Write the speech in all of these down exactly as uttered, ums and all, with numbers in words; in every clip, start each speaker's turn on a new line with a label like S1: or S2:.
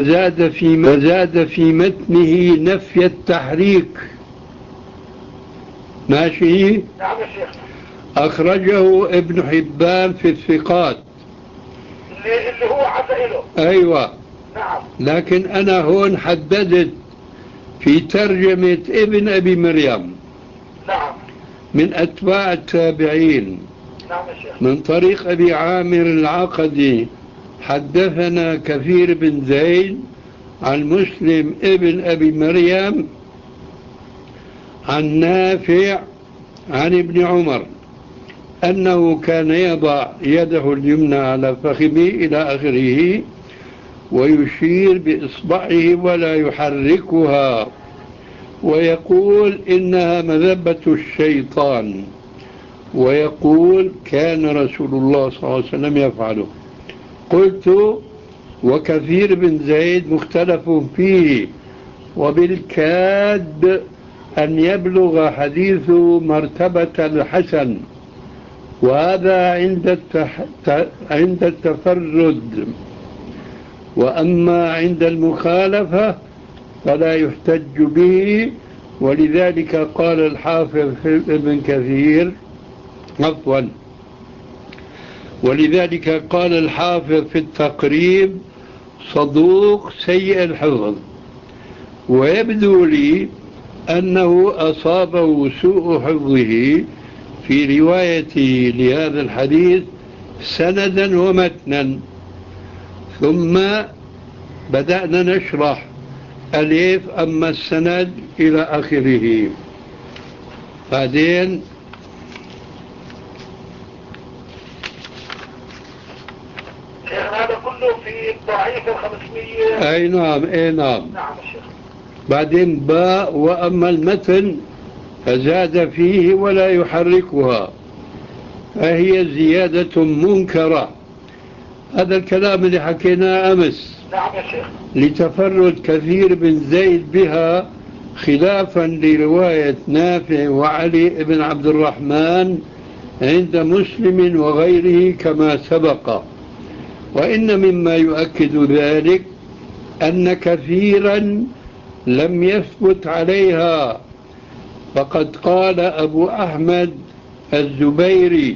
S1: زاد في زاد في متنه نفي التحريك. ماشي.
S2: نعم يا شيخ.
S1: أخرجه ابن حبان في الثقات
S2: اللي, اللي هو عزائله.
S1: أيوة.
S2: نعم.
S1: لكن أنا هون حددت في ترجمة ابن أبي مريم.
S2: نعم.
S1: من أتباع التابعين.
S2: نعم يا شيخ.
S1: من طريق أبي عامر العقدي حدثنا كثير بن زيد عن مسلم ابن أبي مريم عن نافع عن ابن عمر أنه كان يضع يده اليمنى على فخذه إلى آخره ويشير بإصبعه ولا يحركها ويقول إنها مذبة الشيطان، ويقول كان رسول الله صلى الله عليه وسلم يفعله. قلت وكثير بن زيد مختلف فيه، وبالكاد أن يبلغ حديث مرتبة الحسن، وهذا عند التح... عند التفرد، وأما عند المخالفة فلا يحتج به. ولذلك قال الحافظ ابن كثير عفوا ولذلك قال الحافظ في التقريب صدوق سيء الحفظ، ويبدو لي أنه أصابه سوء حفظه في روايته لهذا الحديث سندا ومتنا. ثم بدأنا نشرح أليف أما السند إلى آخره. بعدين
S2: هذا كله في ضعيف الخمسمية.
S1: أي نعم أي نعم.
S2: نعم الشيخ.
S1: بعدين باء وأما المتن فزاد فيه ولا يحركها فهي زيادة منكرة. هذا الكلام اللي حكيناه أمس.
S2: نعم يا شيخ.
S1: لتفرد كثير بن زيد بها خلافا لرواية نافع وعلي بن عبد الرحمن عند مسلم وغيره كما سبق. وإن مما يؤكد ذلك أن كثيرا لم يثبت عليها، فقد قال أبو أحمد الزبيري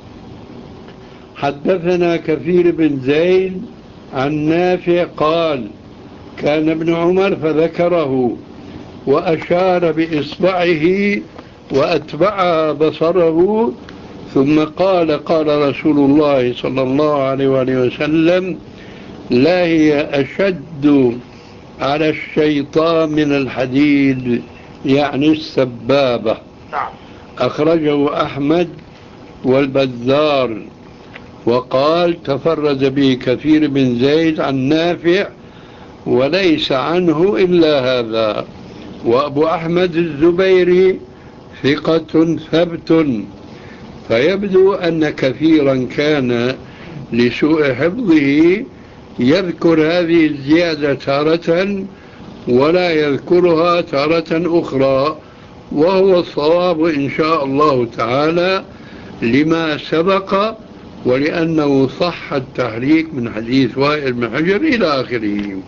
S1: حدثنا كثير بن زيد عن نافع قال كان ابن عمر فذكره وأشار بإصبعه وأتبع بصره ثم قال قال رسول الله صلى الله عليه وآله وسلم لا هي أشد على الشيطان من الحديد، يعني السبابة.
S2: نعم.
S1: أخرجه أحمد والبزار وقال تفرد به كثير بن زيد عن نافع وليس عنه إلا هذا. وأبو أحمد الزبيري ثقة ثبت، فيبدو أن كثيرا كان لسوء حفظه يذكر هذه الزيادة تارة ولا يذكرها تارة أخرى، وهو الصواب إن شاء الله تعالى لما سبق، ولأنه صح التحريك من حديث وائل بن حجر إلى آخره.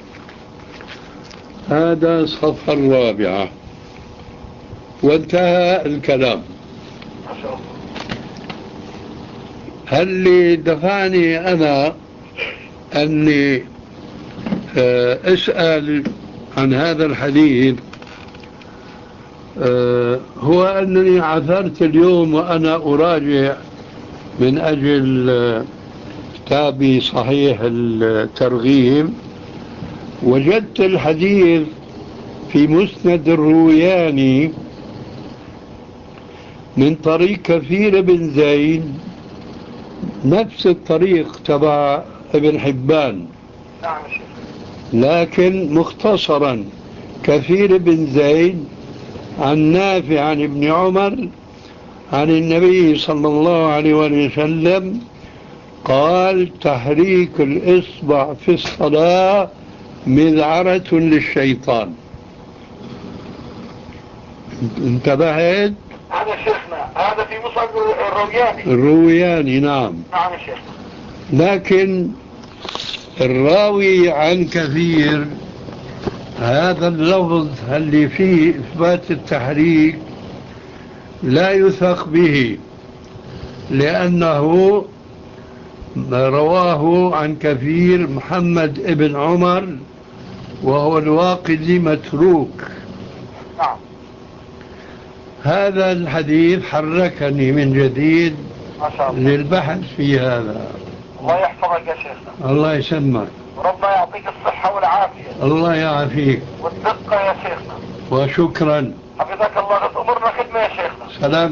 S1: هذا الصفحة الرابعة وانتهى الكلام.
S2: ما شاء الله.
S1: هل اللي دفعني أنا أني أسأل عن هذا الحديث هو أنني عثرت اليوم وأنا أراجع من أجل كتابي صحيح الترغيب، وجدت الحديث في مسند الروياني من طريق كثير بن زيد نفس الطريق تبع ابن حبان، لكن مختصرا كثير بن زيد عن نافع عن ابن عمر عن النبي صلى الله عليه وسلم قال تحريك الإصبع في الصلاة مذعرة للشيطان. انتبهت؟
S2: هذا شيخنا هذا في مصعب الروياني.
S1: الروياني نعم.
S2: نعم شيخ.
S1: لكن الراوي عن كثير هذا اللفظ اللي فيه إثبات التحريك لا يثق به، لأنه رواه عن كثير محمد ابن عمر وهو الواقدي متروك.
S2: نعم.
S1: هذا الحديث حركني من جديد
S2: ما شاء الله
S1: للبحث في هذا.
S2: الله يحفظك يا شيخنا.
S1: الله يسلمك.
S2: ربنا يعطيك الصحة والعافية.
S1: الله يعافيك.
S2: والدقة يا شيخنا.
S1: وشكرا.
S2: حفظك الله. أمرنا خدمة يا شيخنا.
S1: سلام.